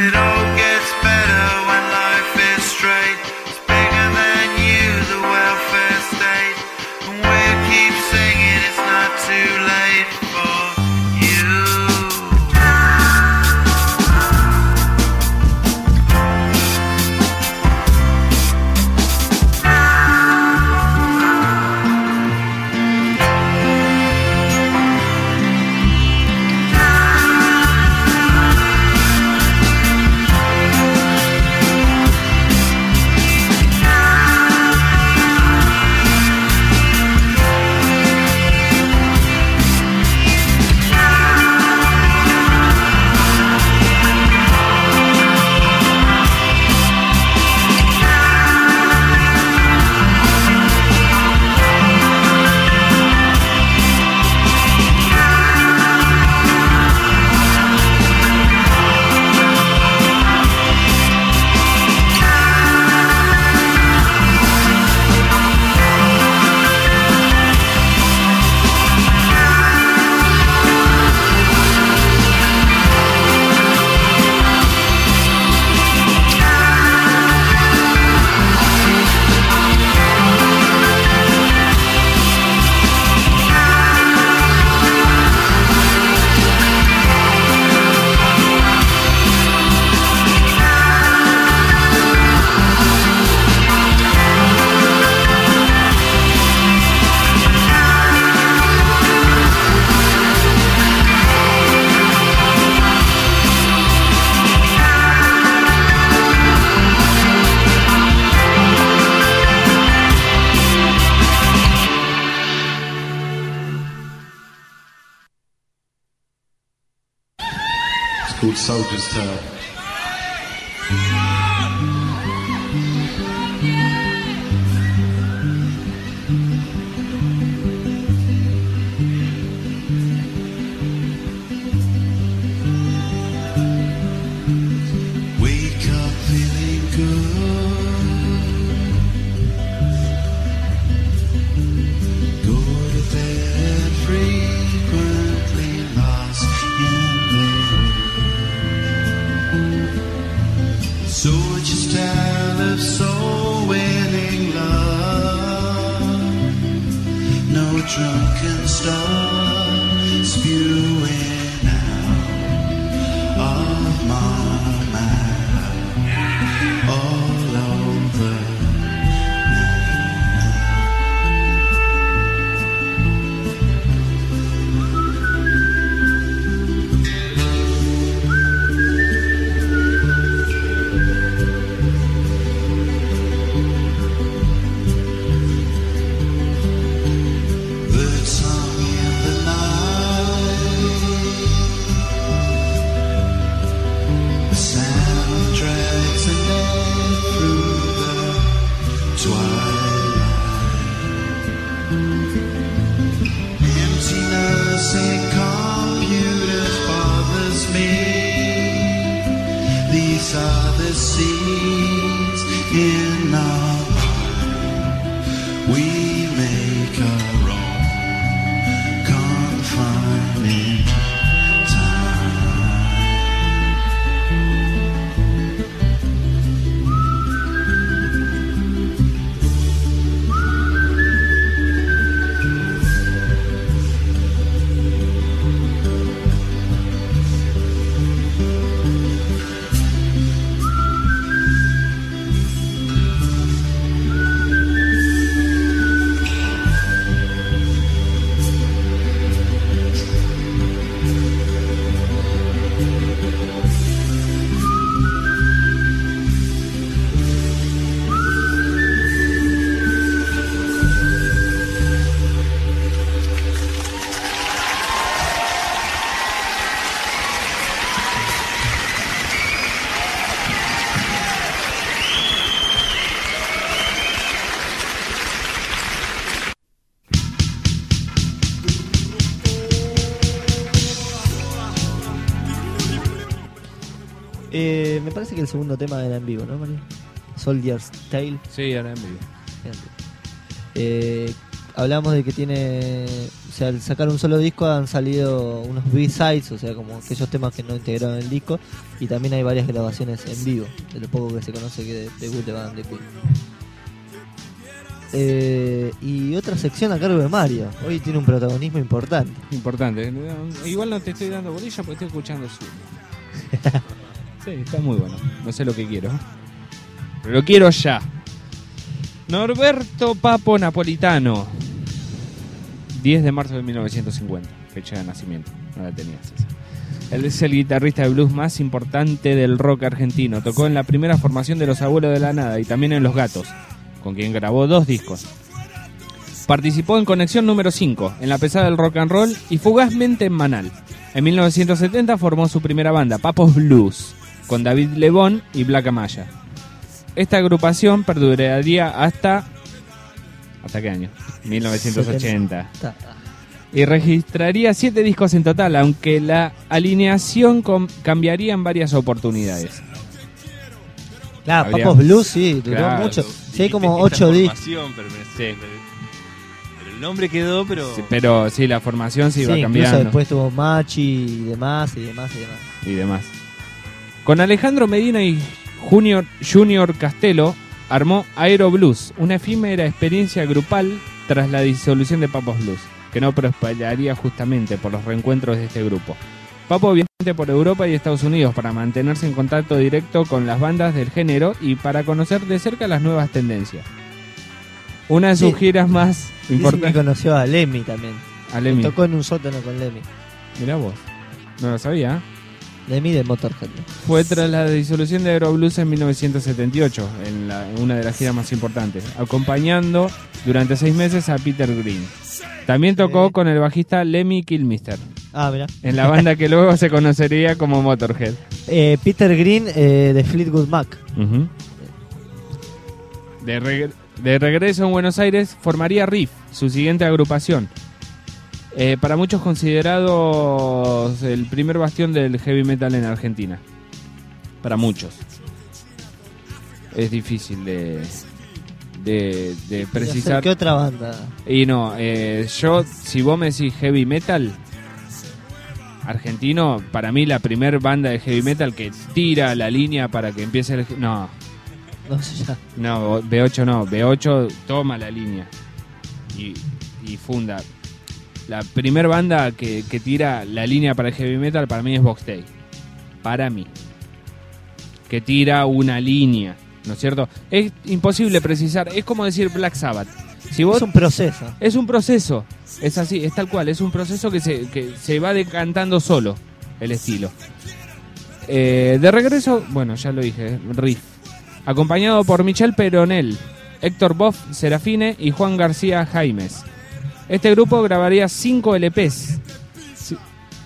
It all gets better when life is straight. It's bigger than you, the welfare state. And we'll keep singing, it's not too late for you. Called Soldier's Turn. Wake up feeling good. Go to bed frequently lost in the so just tell of soul winning love. No drunken stuff spewing out of my mouth all over. Seeds in our mind, we make our own confining Me parece que el segundo tema era en vivo, ¿no, Mario? Soldier's Tale. Sí, era en vivo. hablamos de que tiene, o sea, al sacar un solo disco han salido unos B-sides, o sea, como aquellos temas que no integraron en el disco, y también hay varias grabaciones en vivo, de lo poco que se conoce que de With the Band de Queen. Y otra sección a cargo de Mario, hoy tiene un protagonismo importante. Importante. Igual no te estoy dando bolilla porque estoy escuchando su. Sí, está muy bueno. No sé lo que quiero. Pero lo quiero ya. Norberto Papo Napolitano. 10 de marzo de 1950. Fecha de nacimiento. No la tenías esa. Él es el guitarrista de blues más importante del rock argentino. Tocó en la primera formación de Los Abuelos de la Nada y también en Los Gatos, con quien grabó 2 discos. Participó en Conexión número 5, en la pesada del rock and roll y fugazmente en Manal. En 1970 formó su primera banda, Papos Blues, con David Lebón y Black Amaya. Esta agrupación perduraría hasta ¿qué año? 1980. Y registraría 7 discos en total, aunque la alineación cambiaría en varias oportunidades. Claro, Habría- Papos Blues sí, duró Claro. mucho. Sí, hay como Dijiste 8 esta discos. formación, pero Sí. el nombre quedó, pero... Sí, pero sí, la formación se iba Sí, incluso cambiando después tuvo Machi y demás. y demás. Con Alejandro Medina y Junior Castelo armó Aero Blues, una efímera experiencia grupal tras la disolución de Papos Blues, que no prosperaría justamente por los reencuentros de este grupo. Papo viajó por Europa y Estados Unidos para mantenerse en contacto directo con las bandas del género y para conocer de cerca las nuevas tendencias. Una de sus Sí. giras más Dicen que importantes... conoció a Lemmy también. A Lemmy. Tocó en un sótano con Lemmy. Mirá vos, no lo sabía. Lemmy de Motorhead. ¿No? Fue tras la disolución de Aeroblues en 1978, en una de las giras más importantes, acompañando durante 6 meses a Peter Green. También tocó con el bajista Lemmy Kilmister, Ah, mirá. en la banda que luego se conocería como Motorhead. Peter Green de Fleetwood Mac. Ujú. De regreso en Buenos Aires, formaría Riff, su siguiente agrupación. Para muchos considerados el primer bastión del heavy metal en Argentina. Para muchos. Es difícil de precisar. ¿Qué otra banda? Y no, yo, si vos me decís heavy metal argentino, para mí la primer banda de heavy metal que tira la línea para que empiece el... No, No sé ya. no, B8 no, B8 toma la línea y funda. La primer banda que tira la línea para el heavy metal para mí es Box Day. Para mí. Que tira una línea, ¿no es cierto? Es imposible precisar, es como decir Black Sabbath. Si vos, Es un proceso. es un proceso, es así, es tal cual, es un proceso que se va decantando solo el estilo. De regreso, bueno, ya lo dije, Riff. Acompañado por Michel Peronel, Héctor Boff Serafine y Juan García Jaimes. Este grupo grabaría 5 LPs. Sí.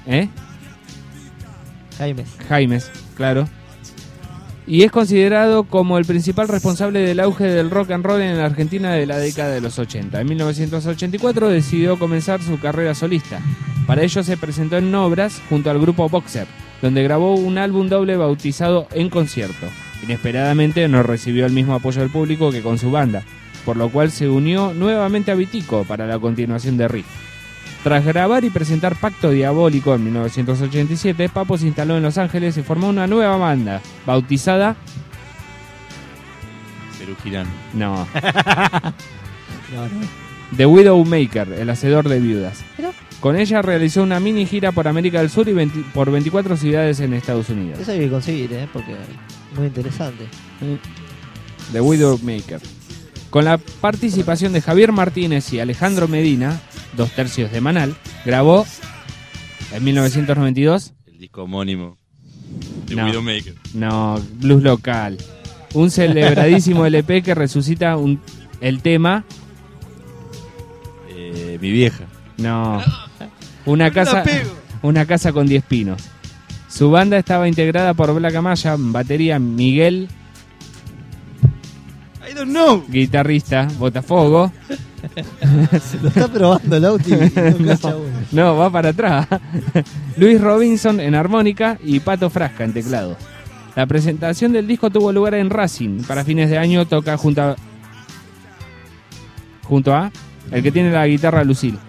Jaimes, claro. Y es considerado como el principal responsable del auge del rock and roll en la Argentina de la década de los 80. En 1984 decidió comenzar su carrera solista. Para ello se presentó en obras junto al grupo Boxer, donde grabó un álbum doble bautizado En Concierto. Inesperadamente no recibió el mismo apoyo del público que con su banda, por lo cual se unió nuevamente a Vitico para la continuación de Riff. Tras grabar y presentar Pacto Diabólico en 1987, Papo se instaló en Los Ángeles y formó una nueva banda, bautizada... Perú Girán. No, No. The Widowmaker, el hacedor de viudas. ¿Pero? Con ella realizó una mini gira por América del Sur y por 24 ciudades en Estados Unidos. Eso hay que conseguir, porque es muy interesante. The Widowmaker. Con la participación de Javier Martínez y Alejandro Medina, 2/3 de Manal, grabó en 1992, El disco homónimo de No. Widowmaker. no, Blues Local, un celebradísimo LP que resucita el tema, Mi vieja. no, una casa con 10 pinos. Su banda estaba integrada por Black Amaya, batería Miguel, I don't know. guitarrista, Botafogo. Lo está probando el Auti y no cacha uno. No, va para atrás. Luis Robinson en armónica y Pato Frasca en teclados. La presentación del disco tuvo lugar en Racing. Para fines de año toca junto a El que tiene la guitarra Lucille,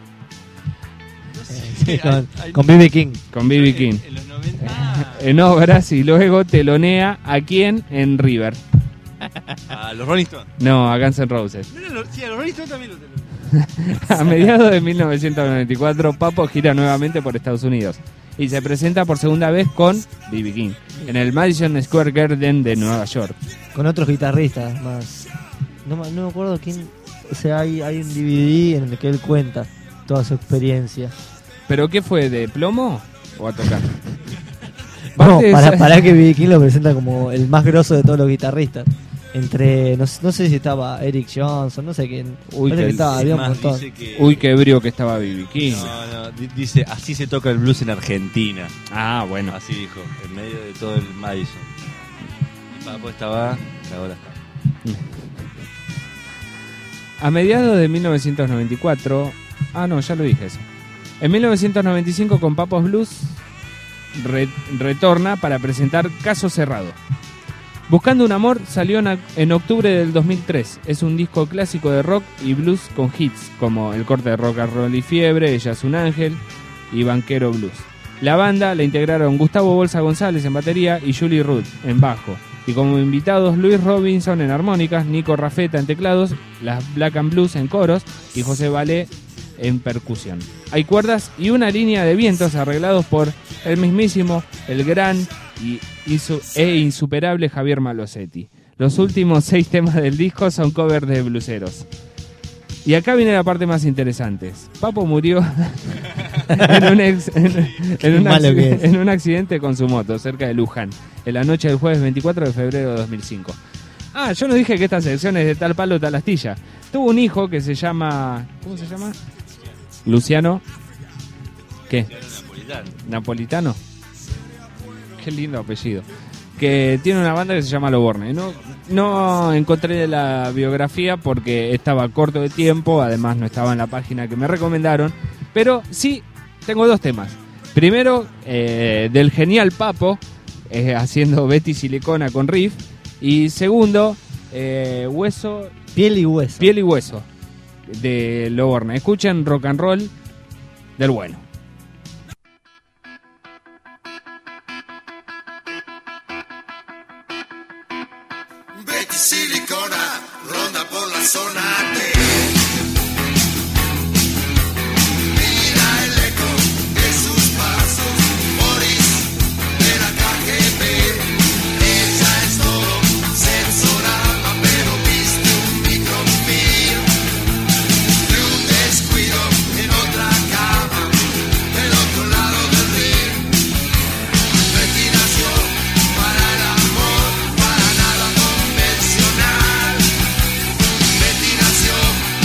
Sí, con B.B. King. con B.B. King. En los 90. En obras y luego telonea a quién en River. A los Rolling Stones. No, a Guns N' Roses. Sí, a los Rolling Stones también lo tenemos. A mediados de 1994, Papo gira nuevamente por Estados Unidos y se presenta por segunda vez con B.B. King en el Madison Square Garden de Nueva York. Con otros guitarristas más. No me acuerdo quién. O sea, hay un DVD en el que él cuenta toda su experiencia. ¿Pero qué fue, de plomo o a tocar? No, Parte de esa- para que B.B. King lo presenta como el más grosso de todos los guitarristas. Entre, no sé si estaba Eric Johnson, no sé quién. Uy, Parece que que estaba, había un Más, montón. dice que... Uy, qué brío que estaba B.B. King. No, dice, así se toca el blues en Argentina. Ah, bueno. Así dijo, en medio de todo el Madison. Y Papo estaba, la hora estaba. A mediados de 1994... Ah, no, ya lo dije eso. En 1995 con Papos Blues retorna para presentar Caso Cerrado. Buscando un amor salió en octubre del 2003. Es un disco clásico de rock y blues con hits como El corte de rock and roll y fiebre, Ella es un ángel y Banquero Blues. La banda la integraron Gustavo Bolsa González en batería y Julie Ruth en bajo. Y como invitados Luis Robinson en armónicas, Nico Rafeta en teclados, las Black and Blues en coros y José Valé en percusión. Hay cuerdas y una línea de vientos arreglados por el mismísimo, el gran e insuperable Javier Malosetti. Los últimos 6 temas del disco son covers de blueseros. Y acá viene la parte más interesante. Papo murió en un accidente con su moto cerca de Luján, en la noche del jueves 24 de febrero de 2005. Ah, yo no dije que esta sección es de tal palo, tal astilla. Tuvo un hijo que se llama... ¿Cómo se llama? Luciano. ¿Qué? ¿Napolitano? Qué lindo apellido. Que tiene una banda que se llama Loborne. No encontré la biografía porque estaba corto de tiempo, además no estaba en la página que me recomendaron, pero sí tengo 2 temas. Primero, del genial Papo, haciendo Betty Silicona con riff, y segundo, Hueso, Piel y hueso. Piel y Hueso, de Loborne. Escuchen rock and roll del bueno. Betty Silicona ronda por la zona T. Mira el eco de sus pasos, Boris de la KGB. Ella es todo sensorama, pero viste un microfilm de un descuido en otra cama, del otro lado del río. Betty nació para el amor, para nada convencional. Betty nació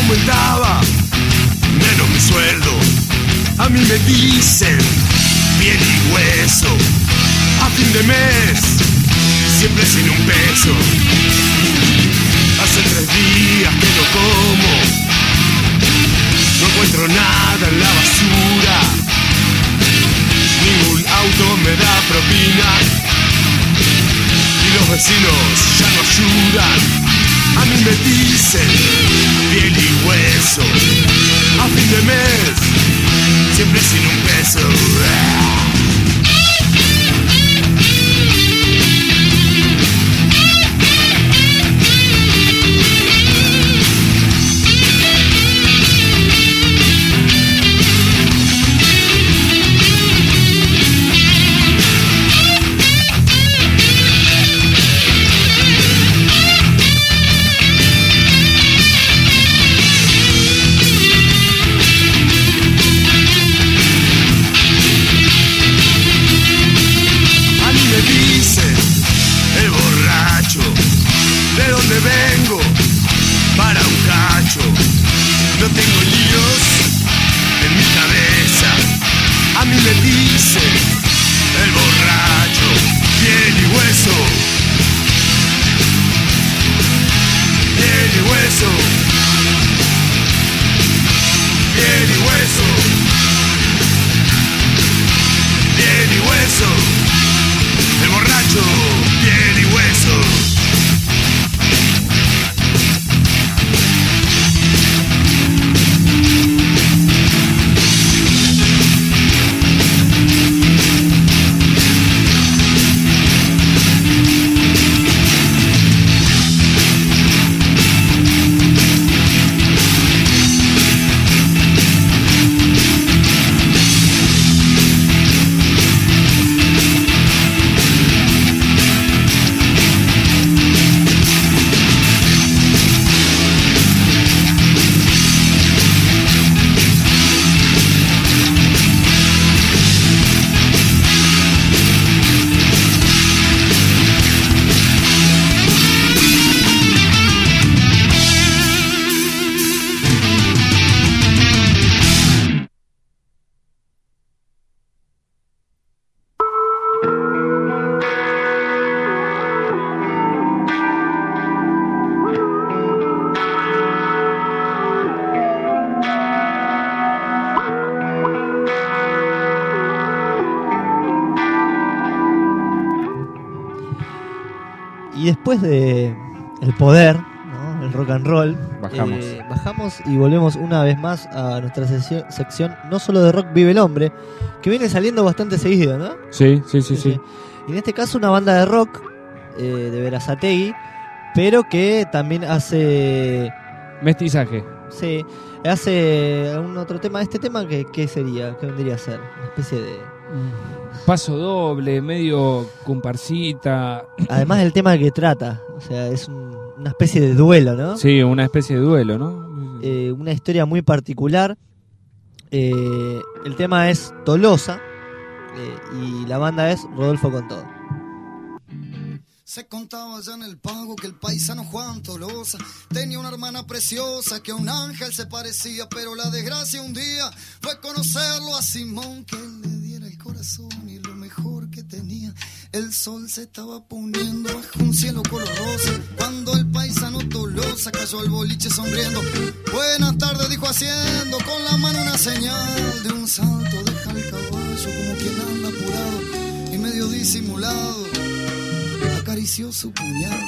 aumentaba menos mi sueldo. A mí me dicen piel y hueso. A fin de mes, siempre sin un peso. Hace 3 días que no como. No encuentro nada en la basura. Ningún auto me da propina. Y los vecinos ya no ayudan. A mí me dicen piel y hueso. A fin de mes, siempre sin un peso. Vengo para un cacho, no tengo líos en mi cabeza. A mí me dicen el borracho, piel y hueso, piel y hueso, piel y hueso, piel y hueso, el borracho, piel y hueso. Después de el poder, ¿no? El rock and roll, Bajamos. bajamos y volvemos una vez más a nuestra sección No Solo de Rock Vive el Hombre, que viene saliendo bastante seguido, ¿no? Sí. Y en este caso una banda de rock de Berazategui, pero que también hace... Mestizaje. Sí, hace un otro tema. Este tema, ¿qué sería? ¿Qué vendría a ser? Una especie de... Paso doble, medio comparsita. Además del tema que trata, o sea, es una especie de duelo, ¿no? Sí, una especie de duelo, ¿no? Una historia muy particular. El tema es Tolosa y la banda es Rodolfo con todo. Se contaba ya en el pago que el paisano Juan Tolosa tenía una hermana preciosa que a un ángel se parecía, pero la desgracia un día fue conocerlo a Simón, que él le diera el corazón y lo mejor que tenía. El sol se estaba poniendo bajo un cielo color rosa cuando el paisano Tolosa cayó al boliche sonriendo. Buenas tardes, dijo haciendo con la mano una señal de un salto. Deja el caballo como quien anda apurado y medio disimulado acarició su puñal.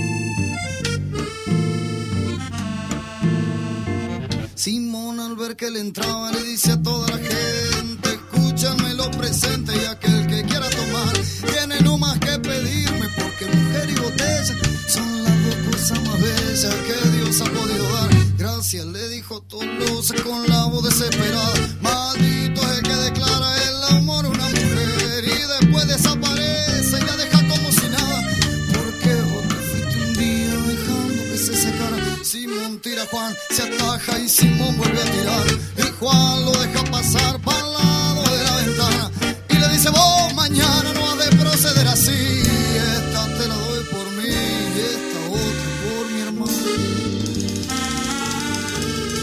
Simón, al ver que le entraba, le dice a toda la gente: escúchame lo presente, y aquel que quiera tomar tiene no más que pedirme, porque mujer y botella son las dos cosas más bellas que Dios ha podido dar. Gracias, le dijo Tolosa con la voz desesperada. Maldito es el que declara el amor a una mujer y después desaparece y la deja como si nada. Porque vos te fuiste un día dejando que se secara. Simón tira a Juan, se ataja y Simón vuelve a tirar. Y Juan lo deja pasar para el lado de la ventana y le dice: vos mañana no has de proceder así. Esta te la doy por mí y esta otra por mi hermano.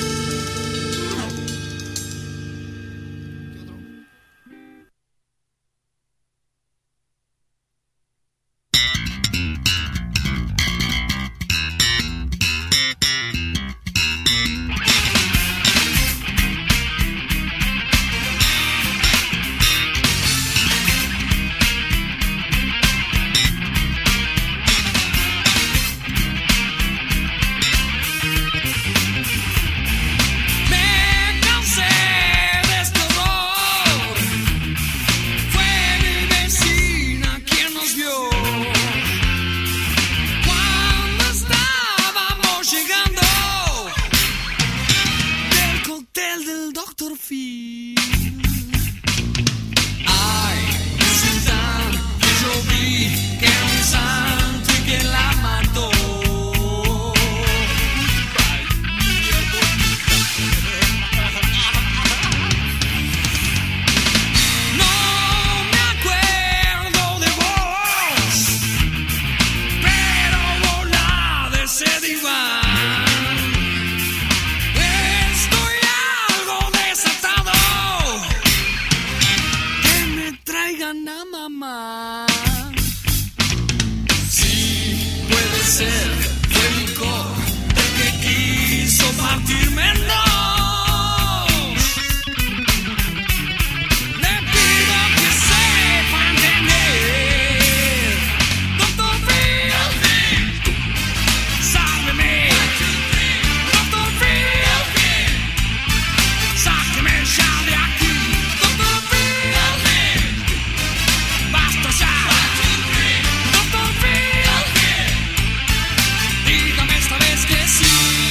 diván. Estoy algo desatado. Que me traigan a mamá. Sí, puede ser, fue licor el que quiso partirme en dos. Le pido que sepa entender. Doctor Phil, sálveme. Doctor Phil, sáqueme ya de aquí. Doctor Phil, basta ya. Doctor Phil, dígame esta vez que sí.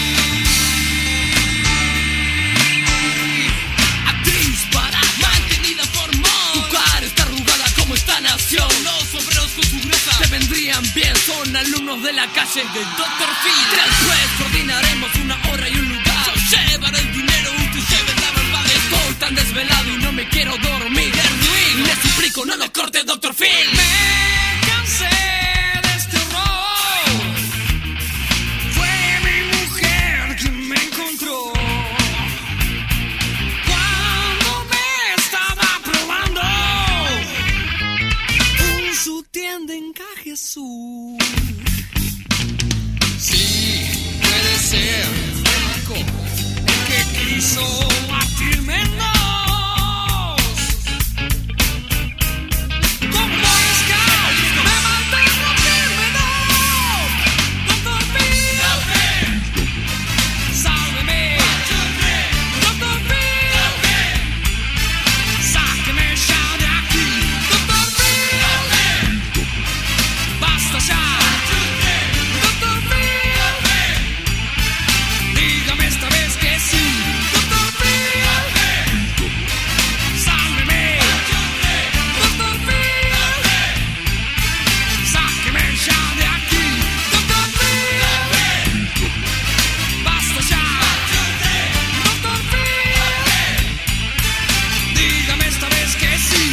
Actriz para mantenida formol. Tu cara está arrugada como esta nación. Los sombreros con su gruesa te vendrían bien. Son alumnos de la calle de Dr. Phil. Después coordinaremos una hora y un lugar. Yo llevaré el dinero, usted lleve la verdad. Estoy tan desvelado y no me quiero dormir. Es ruin, le suplico no lo corte, Dr. Phil. Me cansé de este horror. Fue mi mujer quien me encontró. Cuando me estaba probando un sutién de encaje azul. Sí, puede ser Franco el que quiso batirme en dos. Como Boy Scout me mantengo firme, no. Doctor Phil, sálveme. Doctor Phil, sáqueme ya de aquí. Doctor Phil, basta ya. Doctor Phil, dígame esta vez que sí. Doctor Phil, sálveme. Doctor Phil, sáqueme ya de aquí. Doctor Phil, basta ya. Doctor Phil, dígame esta vez que sí.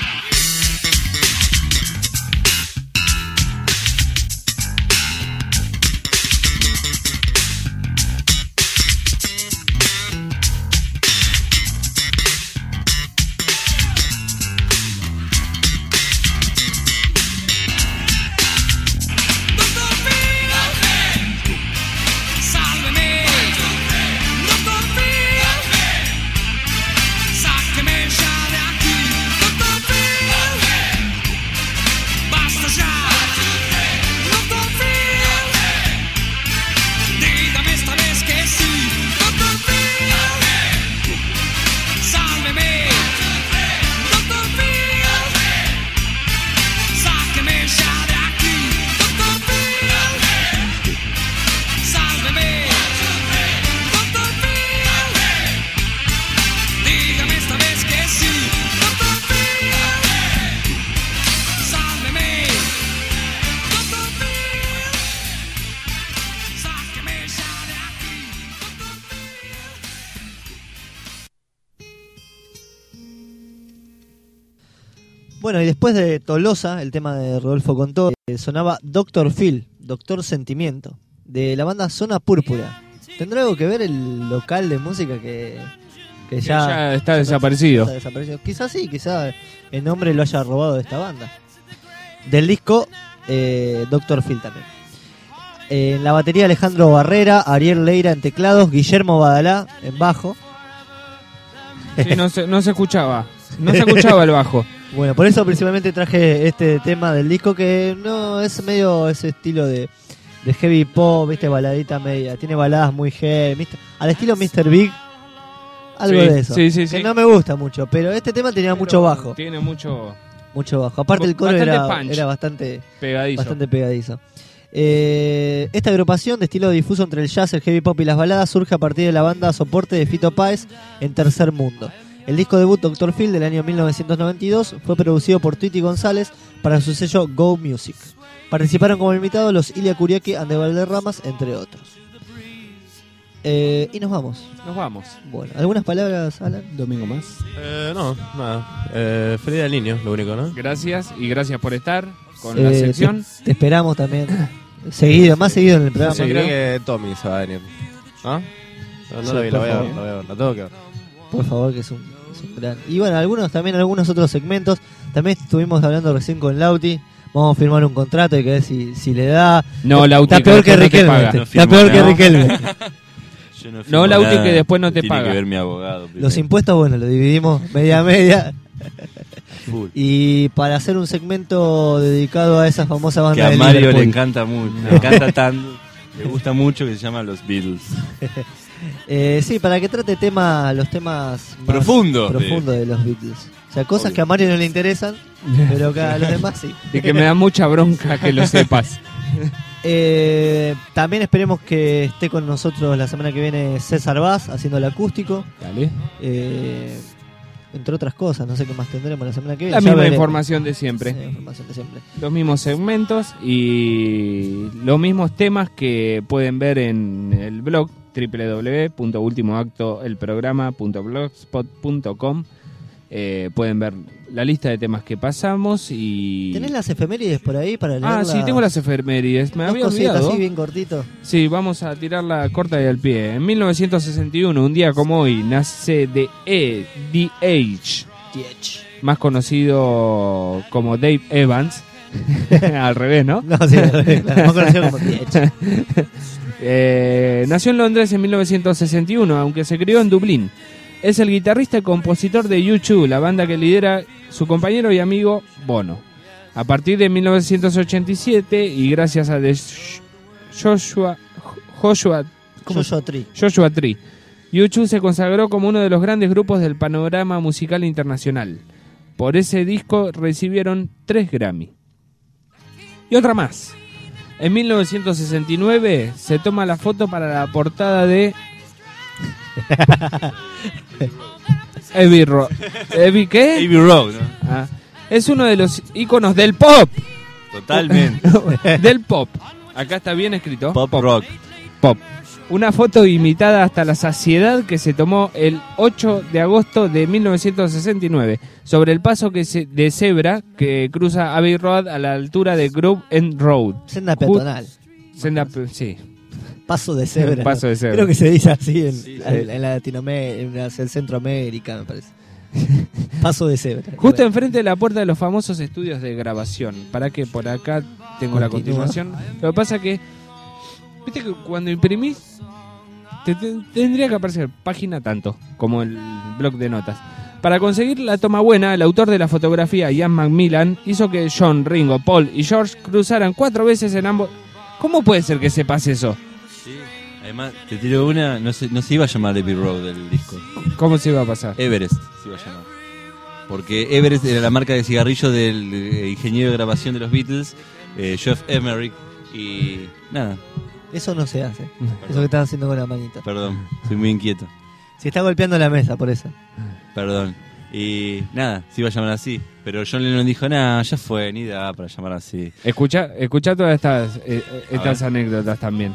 Doctor Phil, sálveme. Doctor Phil, sáqueme ya de aquí. Doctor Phil, basta ya. Doctor Phil, dígame esta vez que sí. Doctor Phil, sálveme. Doctor Phil, sáqueme ya de aquí. Doctor Phil, sálveme. Doctor Phil, dígame esta vez que sí. Doctor Phil, sálveme. Doctor Phil, sáqueme ya de aquí. Bueno, y después de Tolosa, el tema de Rodolfo Contó, sonaba Dr. Phil, Doctor Sentimiento, de la banda Zona Púrpura. ¿Tendrá algo que ver el local de música que ya está desaparecido? Está desaparecido? Quizás sí, quizás el nombre lo haya robado de esta banda. Del disco Dr. Phil también. En la batería Alejandro Barrera, Ariel Leira en teclados, Guillermo Badalá en bajo. Sí, no se escuchaba. No se escuchaba el bajo. Bueno, por eso principalmente traje este tema del disco que no es medio ese estilo de heavy pop, viste, baladita media. Tiene baladas muy heavy, al estilo Mr. Big. Algo Sí, de eso. sí. Que no me gusta mucho, pero este tema tenía mucho bajo. Tiene mucho bajo. Aparte el coro bastante era bastante pegadizo. Esta agrupación de estilo difuso entre el jazz, el heavy pop y las baladas surge a partir de la banda soporte de Fito Páez en Tercer Mundo. El disco debut Dr. Phil del año 1992 fue producido por Tweety González para su sello Go Music. Participaron como invitados los Ilia Kuriaki, Ande Valderramas, entre otros. Y nos vamos. Bueno, ¿algunas palabras, Alan? Domingo más. No, nada. Feliz Día del Niño, lo único, ¿no? Gracias, y gracias por estar con la sección. Te esperamos también Seguido, más seguido en el programa. Sí, creo que Tommy se va a venir. ¿Ah? No, Sí, lo vi, por lo veo, favor. lo veo, lo tengo que ver. Por favor, que es un gran. Y bueno, algunos otros segmentos. También estuvimos hablando recién con Lauti. Vamos a firmar un contrato y que ver si le da. No, Lauti, está peor que después no te Riquelme. paga. No Está firmo peor que nada. Riquelme. Yo no, No, Lauti, que después no te Tiene paga. que ver mi abogado. primero. Los impuestos, bueno, los dividimos media a media. Full. Y para hacer un segmento dedicado a esa famosa banda Que a de Mario le Liverpool. encanta mucho. Le encanta tanto. Le gusta mucho, que se llama Los Beatles. Sí, para que trate los temas más Profundos profundos de los Beatles. O sea, cosas Obvio. que a Mario no le interesan, pero que a los demás sí. Y que me da mucha bronca que lo sepas. También esperemos que esté con nosotros la semana que viene César Vaz haciendo el acústico. Dale. Entre otras cosas, no sé qué más tendremos la semana que viene. La Ya misma veremos. información de siempre. Sí, información de siempre. Los mismos segmentos y los mismos temas que pueden ver en el blog www.ultimoactoelprograma.blogspot.com. Pueden ver la lista de temas que pasamos y... ¿Tenés las efemérides por ahí para leerlas? Ah, sí, tengo las efemérides. Me Dos había cositas olvidado. así bien cortito. Sí, vamos a tirarla corta y al pie. En 1961, un día como hoy, nace The Edge, más conocido como Dave Evans. Al revés, ¿no? No, sí, más conocido como Diech. Nació en Londres en 1961, aunque se crió en Dublín. Es el guitarrista y compositor de U2, la banda que lidera su compañero y amigo Bono. A partir de 1987, y gracias a Joshua Tree, U2 se consagró como uno de los grandes grupos del panorama musical internacional. Por ese disco recibieron 3 Grammy. Y otra más. En 1969 se toma la foto para la portada de ¿Abbey qué? Abbey Road, ¿no? Ah, es uno de los íconos del pop. Totalmente. Del pop. Acá está bien escrito. Pop rock. Pop. Una foto imitada hasta la saciedad que se tomó el 8 de agosto de 1969 sobre el paso de cebra que cruza Abbey Road a la altura de Grove End Road. Senda peatonal. Sí. Paso de cebra. Paso de cebra. Creo que se dice así en Sí, en Latinoamérica, en Centroamérica, me parece. Paso de cebra. Justo enfrente de la puerta de los famosos estudios de grabación. Para que por acá tengo la Continúa. continuación. Lo que pasa que, viste que cuando imprimís, tendría que aparecer página tanto como el blog de notas. Para conseguir la toma buena, el autor de la fotografía, Ian Macmillan, hizo que John, Ringo, Paul y George cruzaran 4 veces en ambos. ¿Cómo puede ser que sepas eso? Sí. Además, te tiro una, no se iba a llamar Abbey Road el disco. ¿Cómo se iba a pasar? Everest se iba a llamar. Porque Everest era la marca de cigarrillo del ingeniero de grabación de los Beatles, Geoff Emerick, y nada, Eso no se hace. Eso que estás haciendo con la manita. perdón, soy muy inquieto, Se está golpeando la mesa, por eso. perdón. Y nada, se iba a llamar así. Pero John Lennon dijo, nada, ya fue, ni da para llamar así. Escucha todas estas anécdotas también.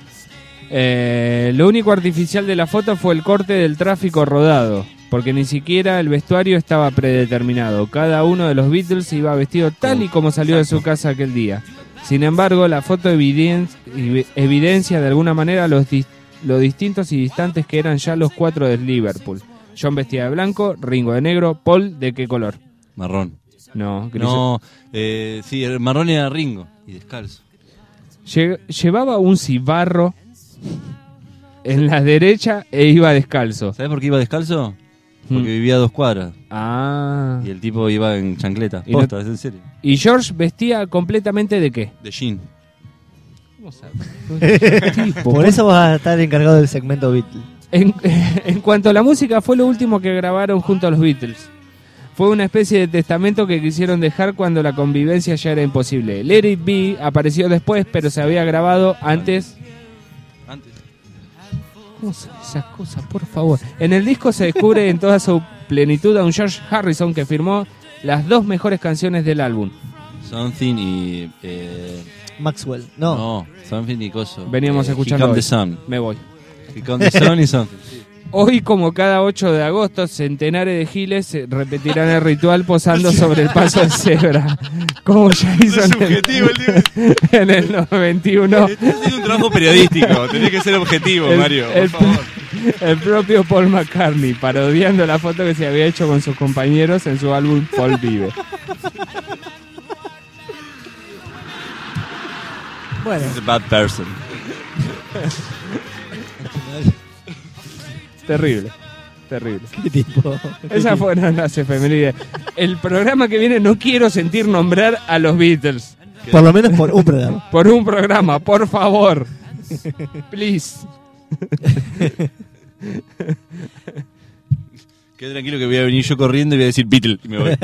Lo único artificial de la foto fue el corte del tráfico rodado, porque ni siquiera el vestuario estaba predeterminado. Cada uno de los Beatles iba vestido tal y como salió de su casa aquel día. Sin embargo, la foto evidencia de alguna manera lo distintos y distantes que eran ya los 4 de Liverpool. John vestía de blanco, Ringo de negro, Paul ¿de qué color? Marrón. No, gris. No, sí, el marrón era Ringo, y descalzo. Llevaba un cibarro en la derecha e iba descalzo. ¿Sabes por qué iba descalzo? Porque Mm. vivía a 2 cuadras. Ah. Y el tipo iba en chancleta. Y no- Posta, es en serio. ¿Y George vestía completamente de qué? De jean. ¿Cómo sabe? Por eso vas a estar encargado del segmento Beatles. En cuanto a la música, fue lo último que grabaron junto a los Beatles. Fue una especie de testamento que quisieron dejar cuando la convivencia ya era imposible. Let It Be apareció después, pero se había grabado antes. Antes. ¿Cómo son esas cosas, por favor? En el disco se descubre en toda su plenitud a un George Harrison que firmó las 2 mejores canciones del álbum. Something y... Maxwell. No. Something y coso. Veníamos escuchando Here Come hoy. the Sun. Me voy. Here Come the Sun y Something. Sí. Hoy, como cada 8 de agosto, centenares de giles repetirán el ritual posando sobre el paso de cebra, como ya hizo Es subjetivo el tipo. en el 91 Estás haciendo un trabajo periodístico, tenés que ser objetivo, Mario, por favor. el propio Paul McCartney, parodiando la foto que se había hecho con sus compañeros en su álbum Paul Vive. Bueno, He's a bad person. Terrible, terrible. ¿qué tipo? Esas fueron las efemérides. El programa que viene no quiero sentir nombrar a los Beatles. Por lo menos por un programa. Por un programa, por favor. Please. Quédate tranquilo que voy a venir yo corriendo y voy a decir Beatle y me voy.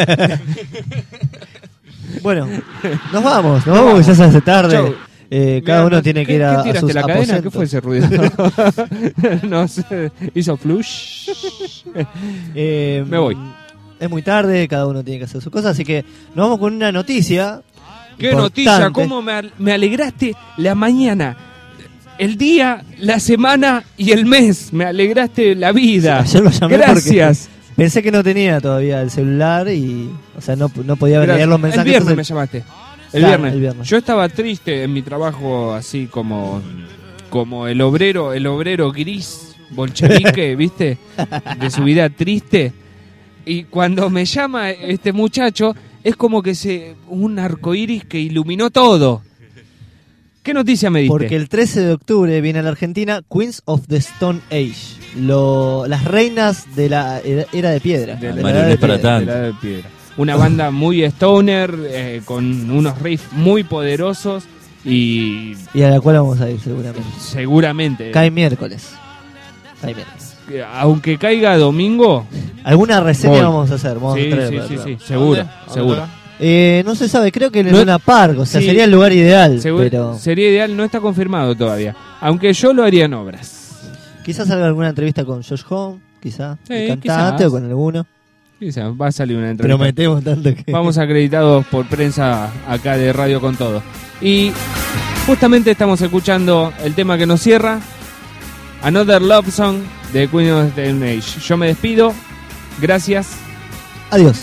Bueno, nos vamos porque ya se hace tarde. Chau. Cada Mirá, uno tiene que ir ¿qué a tiraste, sus la cadena? ¿Qué aposentos. fue ese ruido? No sé. Hizo flush. Me voy. Es muy tarde, cada uno tiene que hacer sus cosas, así que nos vamos con una noticia. Qué importante. noticia, cómo me alegraste la mañana, el día, la semana y el mes. Me alegraste la vida. Ayer lo llamé Gracias. porque pensé que no tenía todavía el celular y, o sea, no podía Gracias. leer los mensajes. El viernes me entonces- llamaste. El Claro, viernes. el viernes. Yo estaba triste en mi trabajo, así como el obrero gris, bolchevique, ¿viste? De su vida triste. Y cuando me llama este muchacho, es como que un arcoíris que iluminó todo. ¿Qué noticia me diste? Porque el 13 de octubre viene a la Argentina Queens of the Stone Age, las reinas de la era de piedra. De De la la Mario, edad no de es para piedra. tanto. De la de piedra. Una banda muy stoner, con unos riffs muy poderosos y Y a la cual vamos a ir seguramente. seguramente, Cae miércoles. aunque caiga domingo, ¿Alguna reseña Voy. vamos a hacer? Vamos sí, a traer sí, para el sí, programa. seguro, ¿Dónde? seguro. No se sabe, creo que en el No- Luna Park, o sea, sí. sería el lugar ideal, Seguro- pero Sería ideal, no está confirmado todavía. Aunque yo lo haría en obras. quizás salga alguna entrevista con Josh Home, quizás, Sí, el cantante quizás. o con alguno. Quizá va a salir una entrevista. Prometemos tanto que... Vamos acreditados por prensa acá de Radio Con Todo. Y justamente estamos escuchando el tema que nos cierra, Another Love Song de Queen of the Stone Age. Yo me despido. Gracias. Adiós.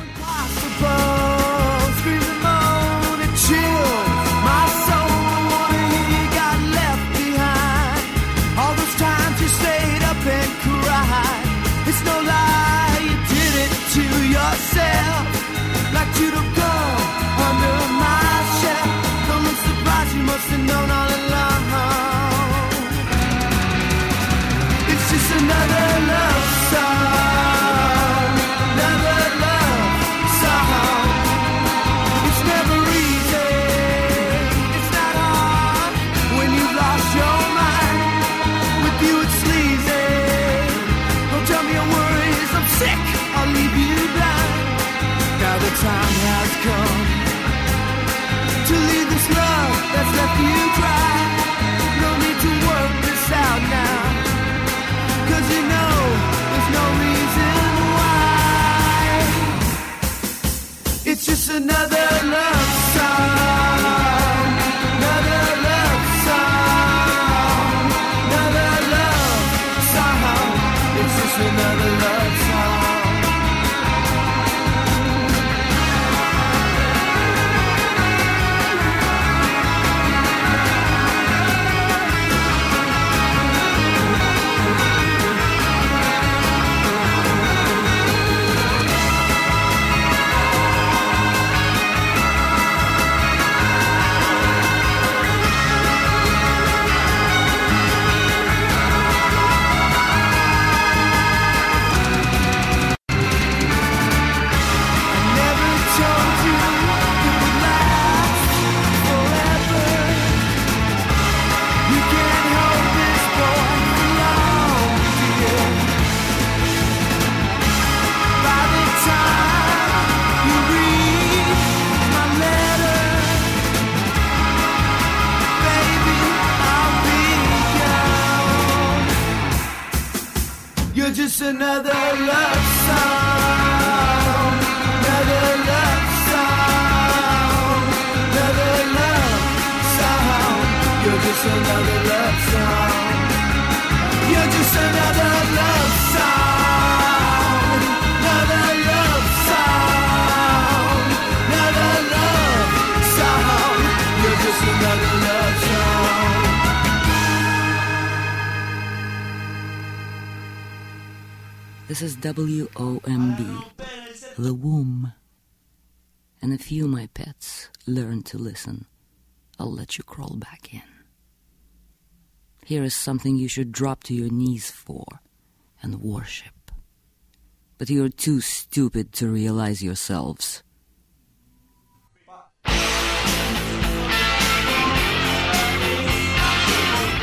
Another love song, another love song. It's never easy, it's not hard when you've lost your mind. With you it's sleazy. Don't tell me your worries, I'm sick, I'll leave you blind. Now the time has come to leave this love that's left you dry. No need to work this out now, 'cause you know there's no reason why. It's just another love song, another love song, another love song. It's just another love song. You're just another love song, another love song, another love song. You're just another love song. You're just another love This is WOMB, the womb. And if you, my pets, learn to listen, I'll let you crawl back in. Here is something you should drop to your knees for and worship. But you're too stupid to realize yourselves.